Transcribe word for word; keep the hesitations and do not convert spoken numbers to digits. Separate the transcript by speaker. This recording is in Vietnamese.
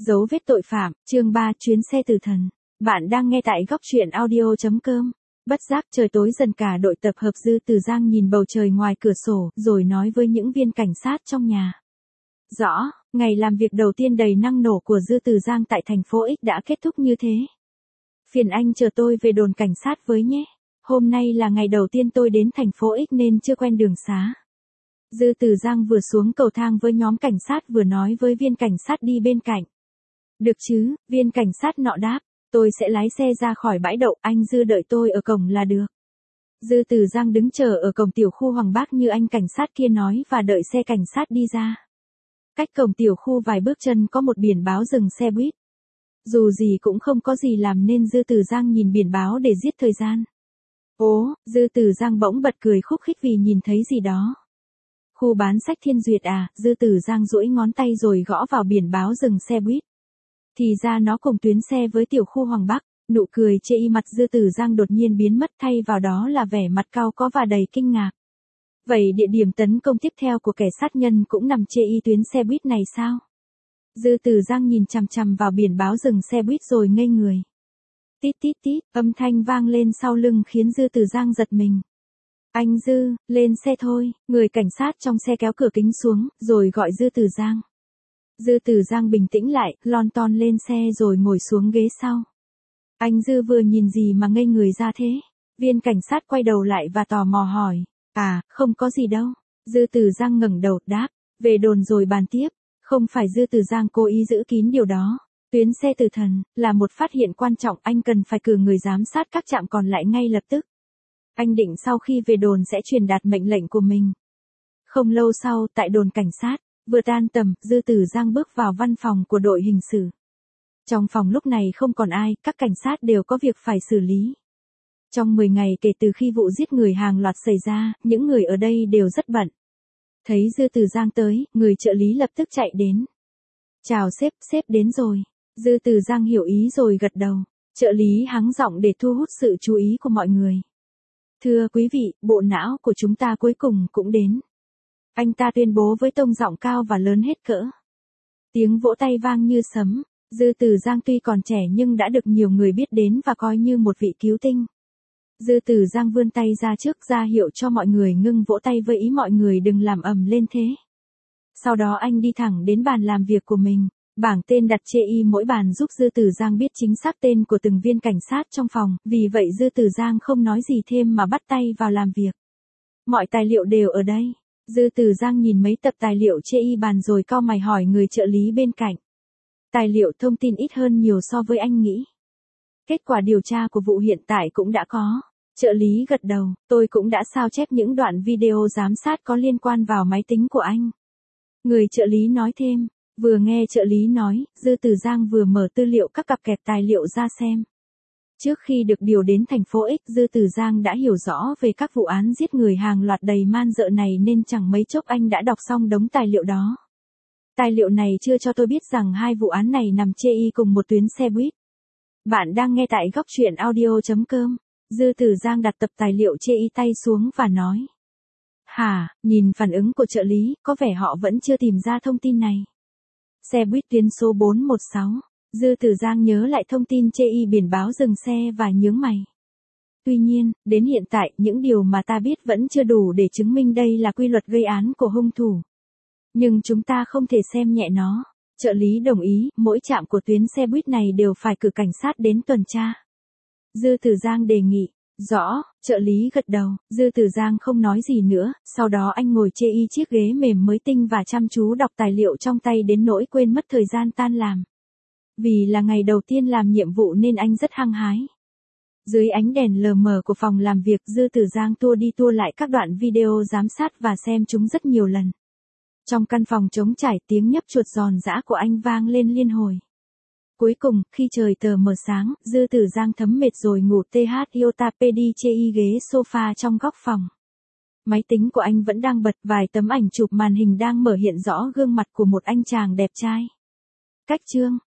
Speaker 1: Dấu vết tội phạm, chương ba chuyến xe tử thần. Bạn đang nghe tại góc truyện audio chấm com. Bất giác trời tối dần cả đội tập hợp Dư Tử Giang nhìn bầu trời ngoài cửa sổ, rồi nói với những viên cảnh sát trong nhà. Rõ, ngày làm việc đầu tiên đầy năng nổ của Dư Tử Giang tại thành phố X đã kết thúc như thế. Phiền anh chờ tôi về đồn cảnh sát với nhé. Hôm nay là ngày đầu tiên tôi đến thành phố X nên chưa quen đường xá. Dư Tử Giang vừa xuống cầu thang với nhóm cảnh sát vừa nói với viên cảnh sát đi bên cạnh. Được chứ, viên cảnh sát nọ đáp, tôi sẽ lái xe ra khỏi bãi đậu, anh Dư đợi tôi ở cổng là được. Dư Tử Giang đứng chờ ở cổng tiểu khu Hoàng Bác như anh cảnh sát kia nói và đợi xe cảnh sát đi ra. Cách cổng tiểu khu vài bước chân có một biển báo dừng xe buýt. Dù gì cũng không có gì làm nên Dư Tử Giang nhìn biển báo để giết thời gian. Ố, Dư Tử Giang bỗng bật cười khúc khích vì nhìn thấy gì đó. Khu bán sách Thiên Duyệt à, Dư Tử Giang duỗi ngón tay rồi gõ vào biển báo dừng xe buýt. Thì ra nó cùng tuyến xe với tiểu khu Hoàng Bắc, nụ cười chê y mặt Dư Tử Giang đột nhiên biến mất thay vào đó là vẻ mặt cau có và đầy kinh ngạc. Vậy địa điểm tấn công tiếp theo của kẻ sát nhân cũng nằm chê y tuyến xe buýt này sao? Dư Tử Giang nhìn chằm chằm vào biển báo dừng xe buýt rồi ngây người. Tít tít tít, âm thanh vang lên sau lưng khiến Dư Tử Giang giật mình. Anh Dư, lên xe thôi, người cảnh sát trong xe kéo cửa kính xuống, rồi gọi Dư Tử Giang. Dư Tử Giang bình tĩnh lại, lon ton lên xe rồi ngồi xuống ghế sau. Anh Dư vừa nhìn gì mà ngây người ra thế? Viên cảnh sát quay đầu lại và tò mò hỏi. À, không có gì đâu. Dư Tử Giang ngẩng đầu, đáp, về đồn rồi bàn tiếp. Không phải Dư Tử Giang cố ý giữ kín điều đó. Tuyến xe tử thần, là một phát hiện quan trọng, anh cần phải cử người giám sát các trạm còn lại ngay lập tức. Anh định sau khi về đồn sẽ truyền đạt mệnh lệnh của mình. Không lâu sau, tại đồn cảnh sát, vừa tan tầm, Dư Tử Giang bước vào văn phòng của đội hình sự. Trong phòng lúc này không còn ai, các cảnh sát đều có việc phải xử lý. Trong mười ngày kể từ khi vụ giết người hàng loạt xảy ra, những người ở đây đều rất bận. Thấy Dư Tử Giang tới, người trợ lý lập tức chạy đến. Chào sếp, sếp đến rồi. Dư Tử Giang hiểu ý rồi gật đầu. Trợ lý hắng giọng để thu hút sự chú ý của mọi người. Thưa quý vị, bộ não của chúng ta cuối cùng cũng đến. Anh ta tuyên bố với tông giọng cao và lớn hết cỡ. Tiếng vỗ tay vang như sấm. Dư Tử Giang tuy còn trẻ nhưng đã được nhiều người biết đến và coi như một vị cứu tinh. Dư Tử Giang vươn tay ra trước ra hiệu cho mọi người ngưng vỗ tay với ý mọi người đừng làm ầm lên thế. Sau đó anh đi thẳng đến bàn làm việc của mình. Bảng tên đặt chê y mỗi bàn giúp Dư Tử Giang biết chính xác tên của từng viên cảnh sát trong phòng, vì vậy Dư Tử Giang không nói gì thêm mà bắt tay vào làm việc. Mọi tài liệu đều ở đây. Dư Tử Giang nhìn mấy tập tài liệu chê y bàn rồi cau mày hỏi người trợ lý bên cạnh. Tài liệu thông tin ít hơn nhiều so với anh nghĩ. Kết quả điều tra của vụ hiện tại cũng đã có. Trợ lý gật đầu, tôi cũng đã sao chép những đoạn video giám sát có liên quan vào máy tính của anh. Người trợ lý nói thêm. Vừa nghe trợ lý nói, Dư Tử Giang vừa mở tư liệu các cặp kẹp tài liệu ra xem. Trước khi được điều đến thành phố X, Dư Tử Giang đã hiểu rõ về các vụ án giết người hàng loạt đầy man dợ này nên chẳng mấy chốc anh đã đọc xong đống tài liệu đó. Tài liệu này chưa cho tôi biết rằng hai vụ án này nằm chê y cùng một tuyến xe buýt. Bạn đang nghe tại góc truyện audio chấm com. Dư Tử Giang đặt tập tài liệu chê y tay xuống và nói. Hả, nhìn phản ứng của trợ lý, có vẻ họ vẫn chưa tìm ra thông tin này. Xe buýt tuyến số bốn một sáu. Dư Tử Giang nhớ lại thông tin chê y biển báo dừng xe và nhướng mày. Tuy nhiên, đến hiện tại, những điều mà ta biết vẫn chưa đủ để chứng minh đây là quy luật gây án của hung thủ. Nhưng chúng ta không thể xem nhẹ nó. Trợ lý đồng ý, mỗi trạm của tuyến xe buýt này đều phải cử cảnh sát đến tuần tra. Dư Tử Giang đề nghị. Rõ, trợ lý gật đầu, Dư Tử Giang không nói gì nữa, sau đó anh ngồi chê y chiếc ghế mềm mới tinh và chăm chú đọc tài liệu trong tay đến nỗi quên mất thời gian tan làm. Vì là ngày đầu tiên làm nhiệm vụ nên anh rất hăng hái. Dưới ánh đèn lờ mờ của phòng làm việc, Dư Tử Giang tua đi tua lại các đoạn video giám sát và xem chúng rất nhiều lần. Trong căn phòng trống trải, tiếng nhấp chuột giòn giã của anh vang lên liên hồi. Cuối cùng, khi trời tờ mờ sáng, Dư Tử Giang thấm mệt rồi ngủ tê hát iota pê đi chê y ghế sofa trong góc phòng. Máy tính của anh vẫn đang bật, vài tấm ảnh chụp màn hình đang mở hiện rõ gương mặt của một anh chàng đẹp trai. Cách chương,